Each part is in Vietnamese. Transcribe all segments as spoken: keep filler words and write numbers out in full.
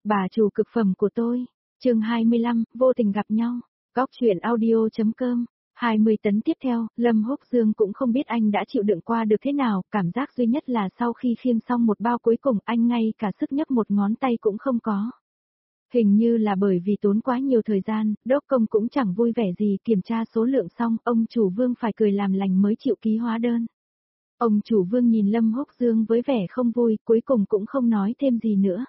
Bà chủ cực phẩm của tôi. Chương hai mươi lăm, vô tình gặp nhau. Góc truyện audio.com. hai mươi tấn tiếp theo, Lâm Húc Dương cũng không biết anh đã chịu đựng qua được thế nào, cảm giác duy nhất là sau khi khiêng xong một bao cuối cùng anh ngay cả sức nhấc một ngón tay cũng không có. Hình như là bởi vì tốn quá nhiều thời gian, đốc công cũng chẳng vui vẻ gì, kiểm tra số lượng xong, ông chủ Vương phải cười làm lành mới chịu ký hóa đơn. Ông chủ Vương nhìn Lâm Húc Dương với vẻ không vui, cuối cùng cũng không nói thêm gì nữa.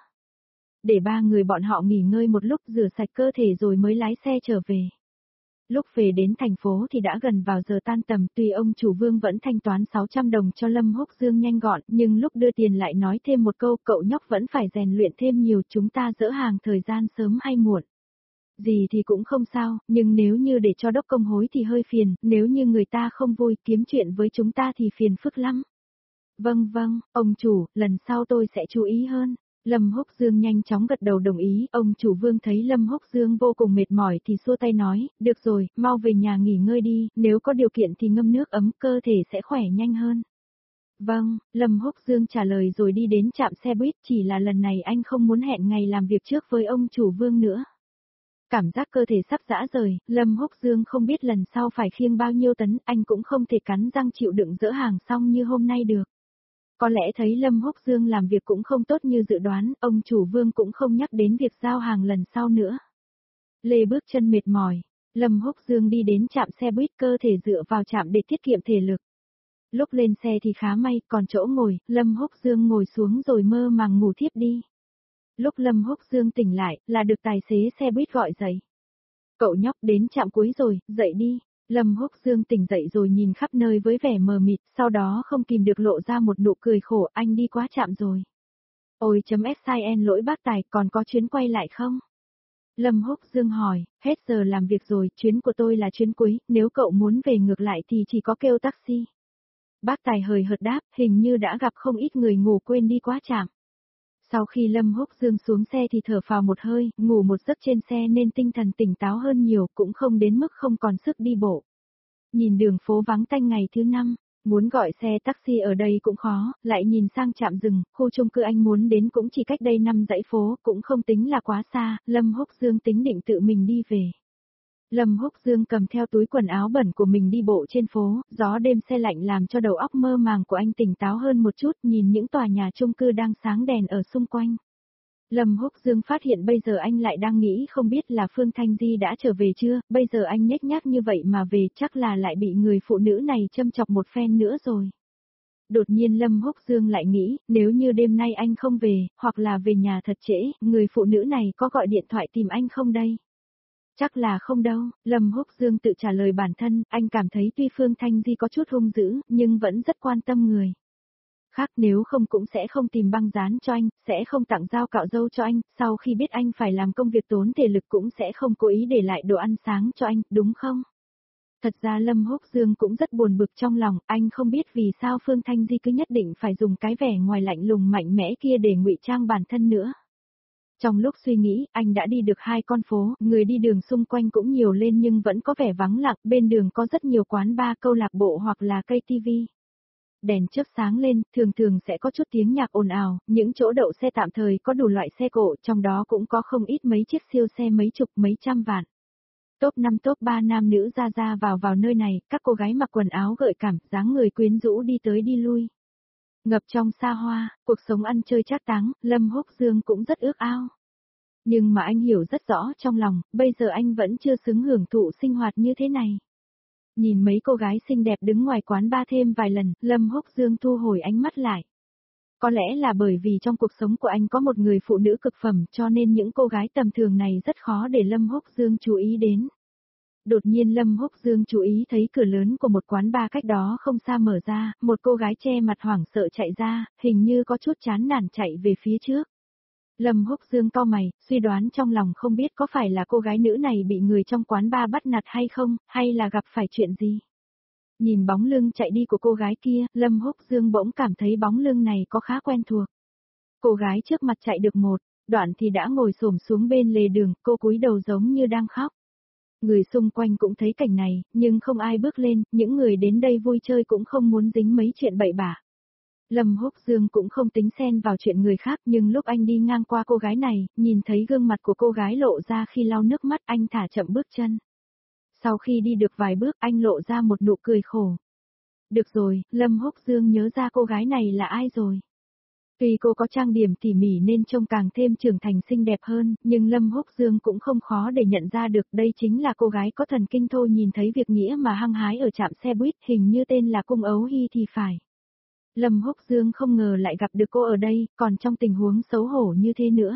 Để ba người bọn họ nghỉ ngơi một lúc, rửa sạch cơ thể rồi mới lái xe trở về. Lúc về đến thành phố thì đã gần vào giờ tan tầm, tuy ông chủ Vương vẫn thanh toán sáu trăm đồng cho Lâm Húc Dương nhanh gọn, nhưng lúc đưa tiền lại nói thêm một câu, cậu nhóc vẫn phải rèn luyện thêm nhiều, chúng ta dỡ hàng thời gian sớm hay muộn. Gì thì cũng không sao, nhưng nếu như để cho đốc công hối thì hơi phiền, nếu như người ta không vui kiếm chuyện với chúng ta thì phiền phức lắm. Vâng vâng, ông chủ, lần sau tôi sẽ chú ý hơn. Lâm Húc Dương nhanh chóng gật đầu đồng ý, ông chủ Vương thấy Lâm Húc Dương vô cùng mệt mỏi thì xua tay nói, được rồi, mau về nhà nghỉ ngơi đi, nếu có điều kiện thì ngâm nước ấm, cơ thể sẽ khỏe nhanh hơn. Vâng, Lâm Húc Dương trả lời rồi đi đến trạm xe buýt, chỉ là lần này anh không muốn hẹn ngày làm việc trước với ông chủ Vương nữa. Cảm giác cơ thể sắp rã rời, Lâm Húc Dương không biết lần sau phải khiêng bao nhiêu tấn, anh cũng không thể cắn răng chịu đựng dỡ hàng xong như hôm nay được. Có lẽ thấy Lâm Húc Dương làm việc cũng không tốt như dự đoán, ông chủ Vương cũng không nhắc đến việc giao hàng lần sau nữa. Lê bước chân mệt mỏi, Lâm Húc Dương đi đến trạm xe buýt, cơ thể dựa vào trạm để tiết kiệm thể lực. Lúc lên xe thì khá may, còn chỗ ngồi, Lâm Húc Dương ngồi xuống rồi mơ màng ngủ thiếp đi. Lúc Lâm Húc Dương tỉnh lại, là được tài xế xe buýt gọi dậy. Cậu nhóc đến trạm cuối rồi, dậy đi. Lâm Húc Dương tỉnh dậy rồi nhìn khắp nơi với vẻ mờ mịt, sau đó không kìm được lộ ra một nụ cười khổ, anh đi quá chậm rồi. Ôi chấm sin lỗi bác tài, còn có chuyến quay lại không? Lâm Húc Dương hỏi, hết giờ làm việc rồi, chuyến của tôi là chuyến cuối, nếu cậu muốn về ngược lại thì chỉ có kêu taxi. Bác tài hời hợt đáp, hình như đã gặp không ít người ngủ quên đi quá chậm. Sau khi Lâm Húc Dương xuống xe thì thở phào một hơi, ngủ một giấc trên xe nên tinh thần tỉnh táo hơn nhiều, cũng không đến mức không còn sức đi bộ. Nhìn đường phố vắng tanh ngày thứ năm, muốn gọi xe taxi ở đây cũng khó, lại nhìn sang trạm dừng, khu chung cư anh muốn đến cũng chỉ cách đây năm dãy phố, cũng không tính là quá xa, Lâm Húc Dương tính định tự mình đi về. Lâm Húc Dương cầm theo túi quần áo bẩn của mình đi bộ trên phố, gió đêm se lạnh làm cho đầu óc mơ màng của anh tỉnh táo hơn một chút, nhìn những tòa nhà chung cư đang sáng đèn ở xung quanh. Lâm Húc Dương phát hiện bây giờ anh lại đang nghĩ không biết là Phương Thanh Di đã trở về chưa, bây giờ anh nhếch nhác như vậy mà về chắc là lại bị người phụ nữ này châm chọc một phen nữa rồi. Đột nhiên Lâm Húc Dương lại nghĩ, nếu như đêm nay anh không về, hoặc là về nhà thật trễ, người phụ nữ này có gọi điện thoại tìm anh không đây? Chắc là không đâu, Lâm Húc Dương tự trả lời bản thân, anh cảm thấy tuy Phương Thanh Di có chút hung dữ, nhưng vẫn rất quan tâm người khác, nếu không cũng sẽ không tìm băng dán cho anh, sẽ không tặng dao cạo râu cho anh, sau khi biết anh phải làm công việc tốn thể lực cũng sẽ không cố ý để lại đồ ăn sáng cho anh, đúng không? Thật ra Lâm Húc Dương cũng rất buồn bực trong lòng, anh không biết vì sao Phương Thanh Di cứ nhất định phải dùng cái vẻ ngoài lạnh lùng mạnh mẽ kia để ngụy trang bản thân nữa. Trong lúc suy nghĩ, anh đã đi được hai con phố, người đi đường xung quanh cũng nhiều lên nhưng vẫn có vẻ vắng lặng, bên đường có rất nhiều quán bar, câu lạc bộ hoặc là cây tivi. Đèn chớp sáng lên, thường thường sẽ có chút tiếng nhạc ồn ào, những chỗ đậu xe tạm thời có đủ loại xe cộ, trong đó cũng có không ít mấy chiếc siêu xe mấy chục mấy trăm vạn. Top năm top ba nam nữ ra ra vào vào nơi này, các cô gái mặc quần áo gợi cảm, dáng người quyến rũ đi tới đi lui. Ngập trong xa hoa, cuộc sống ăn chơi trác táng, Lâm Húc Dương cũng rất ước ao. Nhưng mà anh hiểu rất rõ trong lòng, bây giờ anh vẫn chưa xứng hưởng thụ sinh hoạt như thế này. Nhìn mấy cô gái xinh đẹp đứng ngoài quán bar thêm vài lần, Lâm Húc Dương thu hồi ánh mắt lại. Có lẽ là bởi vì trong cuộc sống của anh có một người phụ nữ cực phẩm cho nên những cô gái tầm thường này rất khó để Lâm Húc Dương chú ý đến. Đột nhiên Lâm Húc Dương chú ý thấy cửa lớn của một quán bar cách đó không xa mở ra, một cô gái che mặt hoảng sợ chạy ra, hình như có chút chán nản chạy về phía trước. Lâm Húc Dương cau mày, suy đoán trong lòng không biết có phải là cô gái nữ này bị người trong quán bar bắt nạt hay không, hay là gặp phải chuyện gì. Nhìn bóng lưng chạy đi của cô gái kia, Lâm Húc Dương bỗng cảm thấy bóng lưng này có khá quen thuộc. Cô gái trước mặt chạy được một đoạn thì đã ngồi xổm xuống bên lề đường, cô cúi đầu giống như đang khóc. Người xung quanh cũng thấy cảnh này, nhưng không ai bước lên, những người đến đây vui chơi cũng không muốn dính mấy chuyện bậy bạ. Lâm Húc Dương cũng không tính xen vào chuyện người khác, nhưng lúc anh đi ngang qua cô gái này, nhìn thấy gương mặt của cô gái lộ ra khi lau nước mắt, anh thả chậm bước chân. Sau khi đi được vài bước, anh lộ ra một nụ cười khổ. Được rồi, Lâm Húc Dương nhớ ra cô gái này là ai rồi. Tuy cô có trang điểm tỉ mỉ nên trông càng thêm trưởng thành xinh đẹp hơn, nhưng Lâm Húc Dương cũng không khó để nhận ra được đây chính là cô gái có thần kinh thô nhìn thấy việc nghĩa mà hăng hái ở trạm xe buýt, hình như tên là Cung Ấu Hy thì phải. Lâm Húc Dương không ngờ lại gặp được cô ở đây, còn trong tình huống xấu hổ như thế nữa.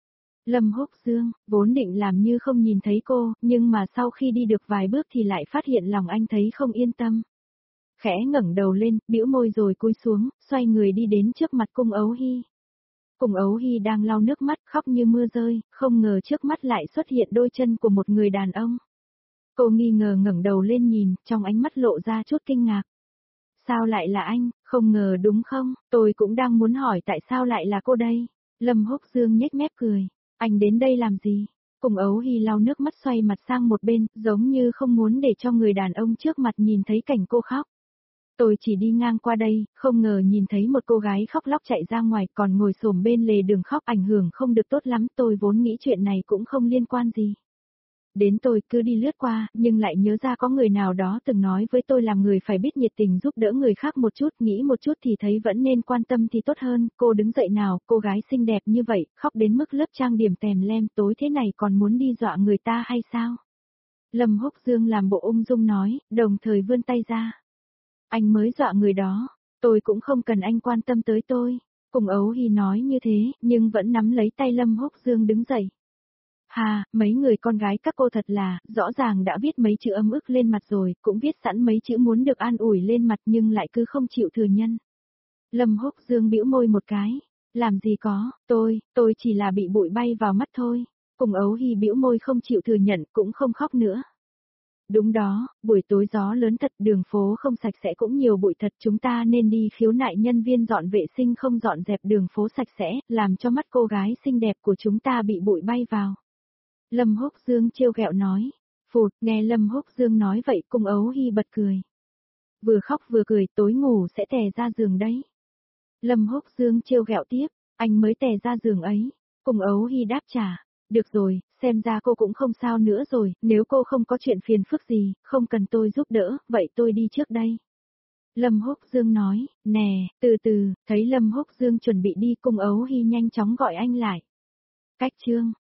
Lâm Húc Dương, vốn định làm như không nhìn thấy cô, nhưng mà sau khi đi được vài bước thì lại phát hiện lòng anh thấy không yên tâm. Khẽ ngẩng đầu lên, bĩu môi rồi cúi xuống, xoay người đi đến trước mặt Cung Ấu Hy. Cung Ấu Hy đang lau nước mắt khóc như mưa rơi, không ngờ trước mắt lại xuất hiện đôi chân của một người đàn ông. Cô nghi ngờ ngẩng đầu lên nhìn, trong ánh mắt lộ ra chút kinh ngạc. Sao lại là anh, không ngờ đúng không, tôi cũng đang muốn hỏi tại sao lại là cô đây. Lâm Húc Dương nhếch mép cười, anh đến đây làm gì? Cung Ấu Hy lau nước mắt xoay mặt sang một bên, giống như không muốn để cho người đàn ông trước mặt nhìn thấy cảnh cô khóc. Tôi chỉ đi ngang qua đây, không ngờ nhìn thấy một cô gái khóc lóc chạy ra ngoài còn ngồi xổm bên lề đường khóc ảnh hưởng không được tốt lắm, tôi vốn nghĩ chuyện này cũng không liên quan gì. Đến tôi cứ đi lướt qua, nhưng lại nhớ ra có người nào đó từng nói với tôi làm người phải biết nhiệt tình giúp đỡ người khác một chút, nghĩ một chút thì thấy vẫn nên quan tâm thì tốt hơn. Cô đứng dậy nào, cô gái xinh đẹp như vậy, khóc đến mức lớp trang điểm tèm lem tối thế này còn muốn đi dọa người ta hay sao? Lâm Húc Dương làm bộ ung dung nói, đồng thời vươn tay ra. Anh mới dọa người đó, tôi cũng không cần anh quan tâm tới tôi. Cung Ấu Hy nói như thế, nhưng vẫn nắm lấy tay Lâm Húc Dương đứng dậy. Hà, mấy người con gái các cô thật là, rõ ràng đã viết mấy chữ âm ức lên mặt rồi, cũng viết sẵn mấy chữ muốn được an ủi lên mặt nhưng lại cứ không chịu thừa nhân. Lâm Húc Dương bĩu môi một cái, làm gì có, tôi, tôi chỉ là bị bụi bay vào mắt thôi. Cung Ấu Hy bĩu môi không chịu thừa nhận cũng không khóc nữa. Đúng đó, buổi tối gió lớn thật, đường phố không sạch sẽ cũng nhiều bụi thật, chúng ta nên đi khiếu nại nhân viên dọn vệ sinh không dọn dẹp đường phố sạch sẽ, làm cho mắt cô gái xinh đẹp của chúng ta bị bụi bay vào. Lâm Húc Dương trêu ghẹo nói. Phụt, nghe Lâm Húc Dương nói vậy Cung Ấu Hy bật cười. Vừa khóc vừa cười, tối ngủ sẽ tè ra giường đấy. Lâm Húc Dương trêu ghẹo tiếp, anh mới tè ra giường ấy. Cung Ấu Hy đáp trả. Được rồi, xem ra cô cũng không sao nữa rồi, nếu cô không có chuyện phiền phức gì, không cần tôi giúp đỡ, vậy tôi đi trước đây. Lâm Húc Dương nói, nè, từ từ, thấy Lâm Húc Dương chuẩn bị đi Cung Ấu Hy nhanh chóng gọi anh lại. Cách chương